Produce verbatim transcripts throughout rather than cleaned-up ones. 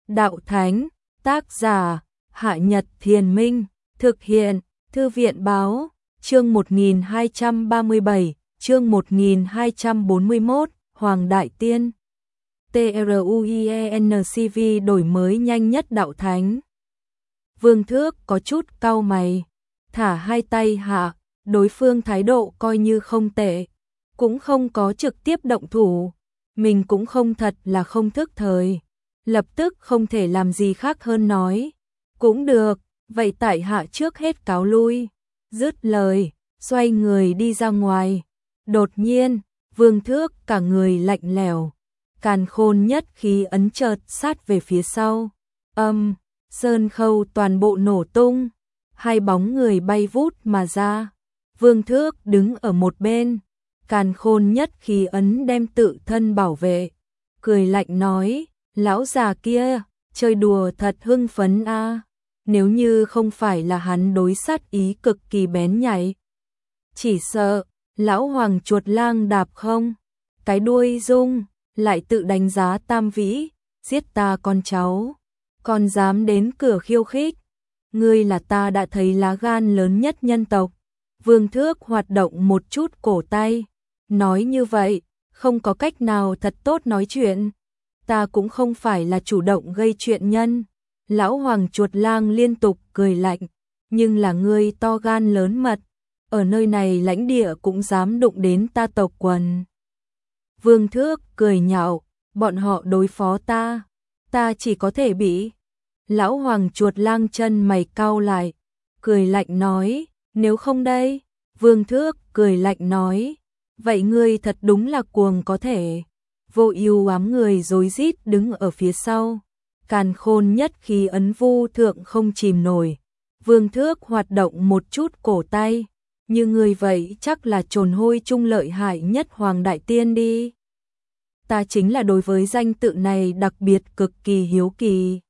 Đạo Thánh, tác giả, Hạ Nhật Thiền Minh, thực hiện, Thư viện Báo, chương một nghìn hai trăm ba mươi bảy, chương một nghìn hai trăm bốn mươi mốt, Hoàng Đại Tiên. TRUIENCV đổi mới nhanh nhất Đạo Thánh. Vương Thước có chút cau mày, thả hai tay hạ, đối phương thái độ coi như không tệ, cũng không có trực tiếp động thủ, mình cũng không thật là không thức thời, lập tức không thể làm gì khác hơn nói, cũng được, vậy tại hạ trước hết cáo lui, dứt lời, xoay người đi ra ngoài, đột nhiên, Vương Thước cả người lạnh lẽo, càn khôn nhất khí ấn chợt sát về phía sau, âm, sơn khâu toàn bộ nổ tung, hai bóng người bay vút mà ra, Vương Thước đứng ở một bên, càn khôn nhất khí ấn đem tự thân bảo vệ, cười lạnh nói, lão già kia, chơi đùa thật hưng phấn a, à. Nếu như không phải là hắn đối sát ý cực kỳ bén nhạy, chỉ sợ, lão hoàng chuột lang đạp không, cái đuôi rung, lại tự đánh giá tam vĩ, giết ta con cháu, còn dám đến cửa khiêu khích, ngươi là ta đã thấy lá gan lớn nhất nhân tộc. Vương Thước hoạt động một chút cổ tay, nói như vậy, không có cách nào thật tốt nói chuyện, ta cũng không phải là chủ động gây chuyện nhân. Lão hoàng chuột lang liên tục cười lạnh, nhưng là ngươi to gan lớn mật, ở nơi này lãnh địa cũng dám đụng đến ta tộc quần. Vương Thước cười nhạo, bọn họ đối phó ta, ta chỉ có thể bị. Lão hoàng chuột lang chân mày cau lại, cười lạnh nói, nếu không đây, Vương Thước cười lạnh nói, vậy ngươi thật đúng là cuồng có thể. Vô ưu ám người rối rít đứng ở phía sau, càn khôn nhất khí ấn vu thượng không chìm nổi. Vương Thước hoạt động một chút cổ tay, như người vậy chắc là trồn hôi trung lợi hại nhất Hoàng Đại Tiên đi. Ta chính là đối với danh tự này đặc biệt cực kỳ hiếu kỳ.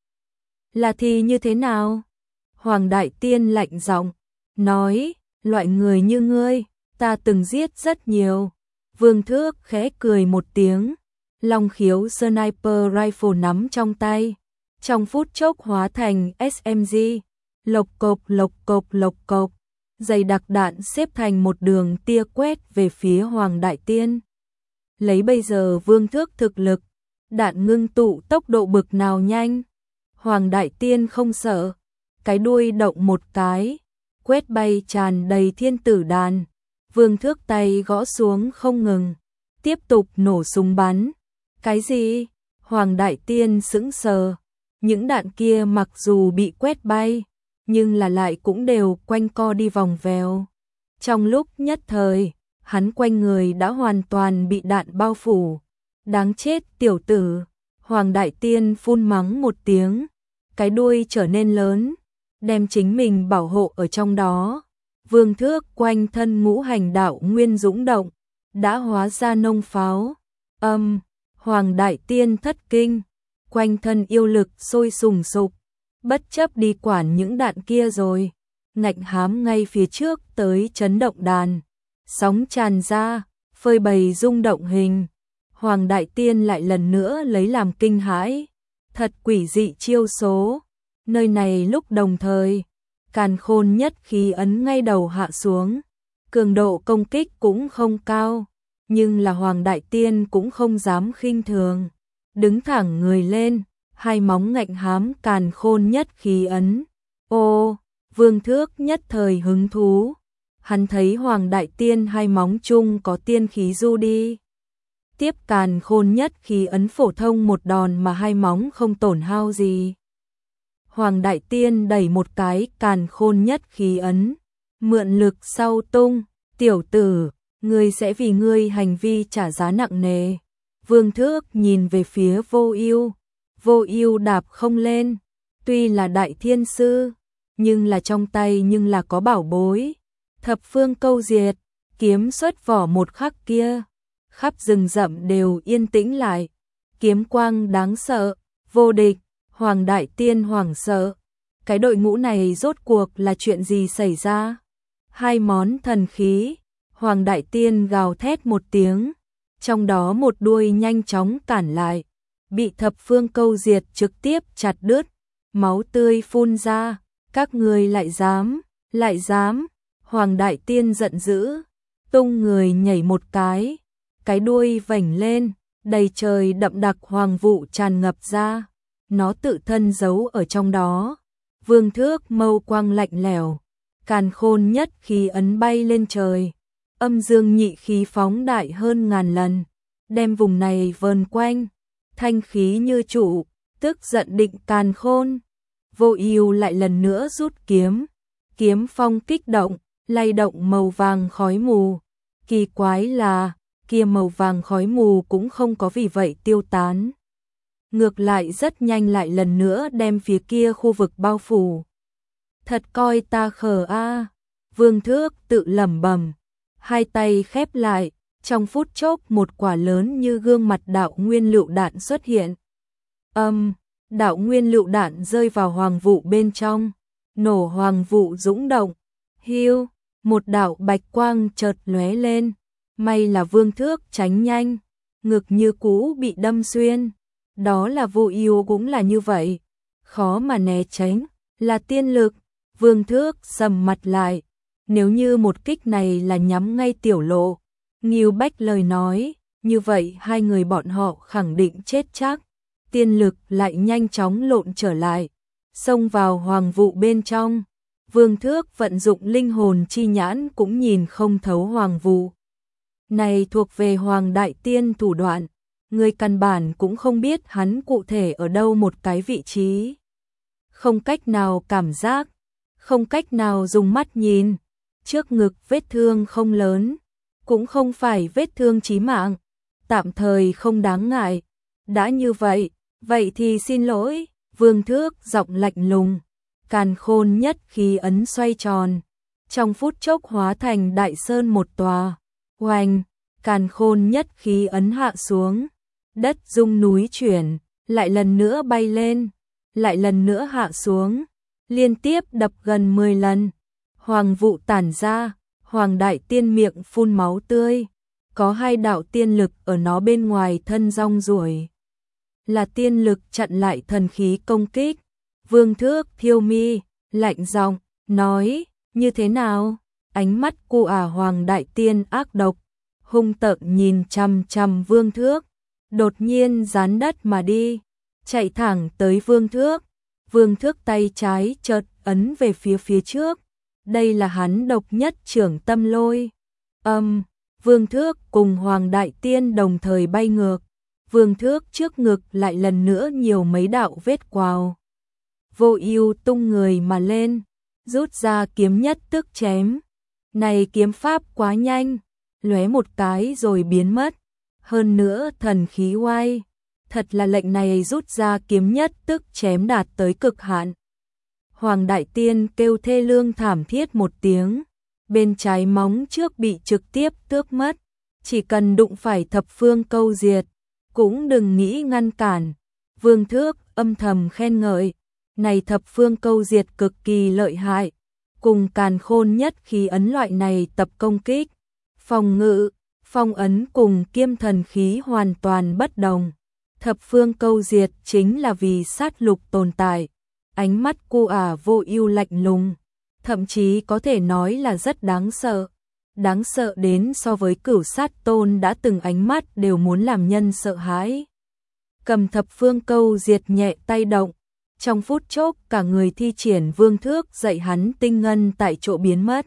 Là thì như thế nào? Hoàng Đại Tiên lạnh giọng, nói, loại người như ngươi, ta từng giết rất nhiều. Vương Thước khẽ cười một tiếng, long khiếu sniper rifle nắm trong tay, trong phút chốc hóa thành ét em giê, lộc cộc lộc cộc lộc cộc, dày đặc đạn xếp thành một đường tia quét về phía Hoàng Đại Tiên. Lấy bây giờ Vương Thước thực lực, đạn ngưng tụ tốc độ bực nào nhanh, Hoàng Đại Tiên không sợ, cái đuôi động một cái, quét bay tràn đầy thiên tử đàn, Vương Thước tay gõ xuống không ngừng, tiếp tục nổ súng bắn. Cái gì? Hoàng Đại Tiên sững sờ, những đạn kia mặc dù bị quét bay, nhưng là lại cũng đều quanh co đi vòng vèo. Trong lúc nhất thời, hắn quanh người đã hoàn toàn bị đạn bao phủ. Đáng chết tiểu tử, Hoàng Đại Tiên phun mắng một tiếng, cái đuôi trở nên lớn, đem chính mình bảo hộ ở trong đó. Vương Thước quanh thân ngũ hành đạo nguyên dũng động, đã hóa ra nông pháo. Âm, Hoàng Đại Tiên thất kinh, quanh thân yêu lực sôi sùng sục, bất chấp đi quản những đạn kia rồi, ngạnh hám ngay phía trước tới chấn động đàn, sóng tràn ra, phơi bày rung động hình. Hoàng Đại Tiên lại lần nữa lấy làm kinh hãi, thật quỷ dị chiêu số, nơi này lúc đồng thời, càn khôn nhất khí ấn ngay đầu hạ xuống, cường độ công kích cũng không cao, nhưng là Hoàng Đại Tiên cũng không dám khinh thường, đứng thẳng người lên, hai móng ngạnh hám càn khôn nhất khí ấn. Ô, Vương Thước nhất thời hứng thú, hắn thấy Hoàng Đại Tiên hai móng chung có tiên khí du đi. Tiếp càn khôn nhất khí ấn phổ thông một đòn mà hai móng không tổn hao gì. Hoàng Đại Tiên đẩy một cái càn khôn nhất khí ấn, mượn lực sau tung, tiểu tử, ngươi sẽ vì ngươi hành vi trả giá nặng nề. Vương Thước nhìn về phía Vô Ưu, Vô Ưu đạp không lên, tuy là đại thiên sư, nhưng là trong tay nhưng là có bảo bối, thập phương câu diệt, kiếm xuất vỏ một khắc kia, khắp rừng rậm đều yên tĩnh lại, kiếm quang đáng sợ, vô địch. Hoàng Đại Tiên hoảng sợ, cái đội ngũ này rốt cuộc là chuyện gì xảy ra? Hai món thần khí, Hoàng Đại Tiên gào thét một tiếng, trong đó một đuôi nhanh chóng cản lại, bị thập phương câu diệt trực tiếp chặt đứt, máu tươi phun ra, các người lại dám, lại dám, Hoàng Đại Tiên giận dữ, tung người nhảy một cái, cái đuôi vểnh lên, đầy trời đậm đặc hoàng vụ tràn ngập ra, nó tự thân giấu ở trong đó. Vương Thước mâu quang lạnh lẽo, càn khôn nhất khí ấn bay lên trời, âm dương nhị khí phóng đại hơn ngàn lần, đem vùng này vờn quanh, thanh khí như trụ, tức giận định càn khôn. Vô Ưu lại lần nữa rút kiếm, kiếm phong kích động, lay động màu vàng khói mù. Kỳ quái là, kia màu vàng khói mù cũng không có vì vậy tiêu tán. Ngược lại rất nhanh lại lần nữa đem phía kia khu vực bao phủ. Thật coi ta khờ a, Vương Thước tự lẩm bẩm, hai tay khép lại, trong phút chốc một quả lớn như gương mặt đạo nguyên lựu đạn xuất hiện. Âm, đạo nguyên lựu đạn rơi vào hoàng vụ bên trong, nổ hoàng vụ dũng động. Hiu, một đạo bạch quang chợt lóe lên, may là Vương Thước tránh nhanh, ngực như cũ bị đâm xuyên. Đó là Vô Ưu cũng là như vậy, khó mà né tránh, là tiên lực. Vương Thước sầm mặt lại, nếu như một kích này là nhắm ngay tiểu lộ, Ngưu Bách lời nói, như vậy hai người bọn họ khẳng định chết chắc. Tiên lực lại nhanh chóng lộn trở lại, xông vào hoàng vụ bên trong. Vương Thước vận dụng linh hồn chi nhãn cũng nhìn không thấu hoàng vụ. Này thuộc về Hoàng Đại Tiên thủ đoạn, người căn bản cũng không biết hắn cụ thể ở đâu một cái vị trí. Không cách nào cảm giác, không cách nào dùng mắt nhìn, trước ngực vết thương không lớn, cũng không phải vết thương chí mạng, tạm thời không đáng ngại. Đã như vậy, vậy thì xin lỗi. Vương Thước giọng lạnh lùng, càn khôn nhất khí ấn xoay tròn, trong phút chốc hóa thành đại sơn một tòa. Oanh, càn khôn nhất khí ấn hạ xuống, đất rung núi chuyển, lại lần nữa bay lên, lại lần nữa hạ xuống, liên tiếp đập gần mười lần. Hoàng vụ tản ra, Hoàng Đại Tiên miệng phun máu tươi, có hai đạo tiên lực ở nó bên ngoài thân rong ruổi. Là tiên lực chặn lại thần khí công kích. Vương Thước thiêu mi, lạnh giọng nói, như thế nào? Ánh mắt cu ả Hoàng Đại Tiên ác độc, hung tợn nhìn chằm chằm Vương Thước, đột nhiên gián đất mà đi, chạy thẳng tới Vương Thước. Vương Thước tay trái chợt ấn về phía phía trước, đây là hắn độc nhất trưởng tâm lôi. Âm, Vương Thước cùng Hoàng Đại Tiên đồng thời bay ngược. Vương Thước trước ngực lại lần nữa nhiều mấy đạo vết quào. Vô Ưu tung người mà lên, rút ra kiếm nhất tức chém. Này kiếm pháp quá nhanh, lóe một cái rồi biến mất. Hơn nữa thần khí oai, thật là lệnh này rút ra kiếm nhất tức chém đạt tới cực hạn. Hoàng Đại Tiên kêu thê lương thảm thiết một tiếng, bên trái móng trước bị trực tiếp tước mất, chỉ cần đụng phải thập phương câu diệt, cũng đừng nghĩ ngăn cản. Vương Thước âm thầm khen ngợi, này thập phương câu diệt cực kỳ lợi hại, cùng càn khôn nhất khí ấn loại này tập công kích, phòng ngự, phong ấn cùng kiêm thần khí hoàn toàn bất đồng. Thập phương câu diệt chính là vì sát lục tồn tại. Ánh mắt cu ả Vô Ưu lạnh lùng, thậm chí có thể nói là rất đáng sợ. Đáng sợ đến so với Cửu Sát Tôn đã từng ánh mắt đều muốn làm nhân sợ hãi. Cầm thập phương câu diệt nhẹ tay động, trong phút chốc cả người thi triển Vương Thước dạy hắn tinh ngân tại chỗ biến mất.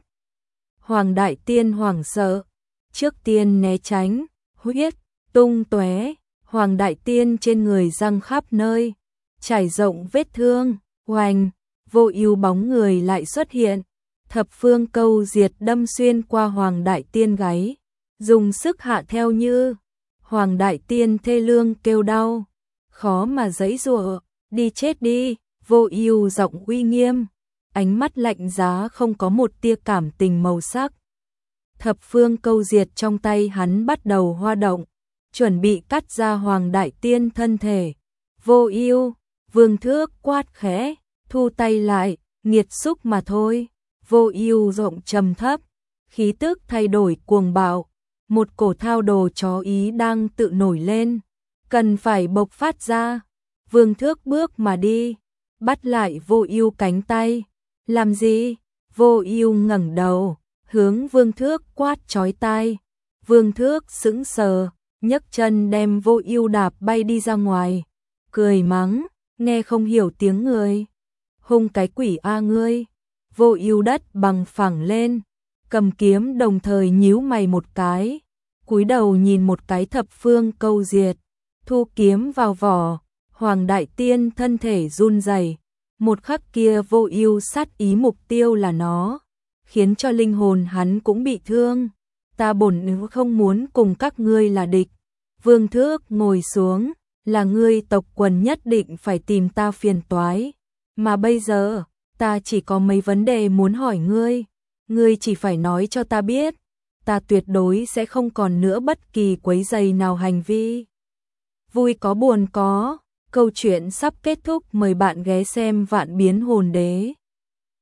Hoàng Đại Tiên hoảng sợ, trước tiên né tránh, huyết tung tóe, Hoàng Đại Tiên trên người răng khắp nơi, trải rộng vết thương. Oanh, Vô Ưu bóng người lại xuất hiện, thập phương câu diệt đâm xuyên qua Hoàng Đại Tiên gáy, dùng sức hạ theo như. Hoàng Đại Tiên thê lương kêu đau, khó mà giãy giụa, đi chết đi. Vô Ưu giọng uy nghiêm, ánh mắt lạnh giá không có một tia cảm tình màu sắc. Thập phương câu diệt trong tay hắn bắt đầu hoa động, chuẩn bị cắt ra Hoàng Đại Tiên thân thể. Vô Ưu, Vương Thước quát khẽ, thu tay lại, nghiệt xúc mà thôi. Vô Ưu giọng trầm thấp, khí tức thay đổi cuồng bạo, một cổ thao đồ chó ý đang tự nổi lên, cần phải bộc phát ra. Vương Thước bước mà đi, bắt lại Vô Ưu cánh tay. Làm gì? Vô Ưu ngẩng đầu, hướng Vương Thước quát chói tai. Vương Thước sững sờ, nhấc chân đem Vô Ưu đạp bay đi ra ngoài, cười mắng, nghe không hiểu tiếng người. Hung cái quỷ a ngươi. Vô Ưu đất bằng phẳng lên, cầm kiếm đồng thời nhíu mày một cái, cúi đầu nhìn một cái thập phương câu diệt, thu kiếm vào vỏ. Hoàng Đại Tiên thân thể run rẩy, một khắc kia Vô Ưu sát ý mục tiêu là nó, khiến cho linh hồn hắn cũng bị thương. Ta bổn nữ không muốn cùng các ngươi là địch. Vương Thước ngồi xuống, là ngươi tộc quần nhất định phải tìm ta phiền toái, mà bây giờ, ta chỉ có mấy vấn đề muốn hỏi ngươi, ngươi chỉ phải nói cho ta biết, ta tuyệt đối sẽ không còn nữa bất kỳ quấy rầy nào hành vi. Vui có buồn có, câu chuyện sắp kết thúc, mời bạn ghé xem Vạn Biến Hồn Đế.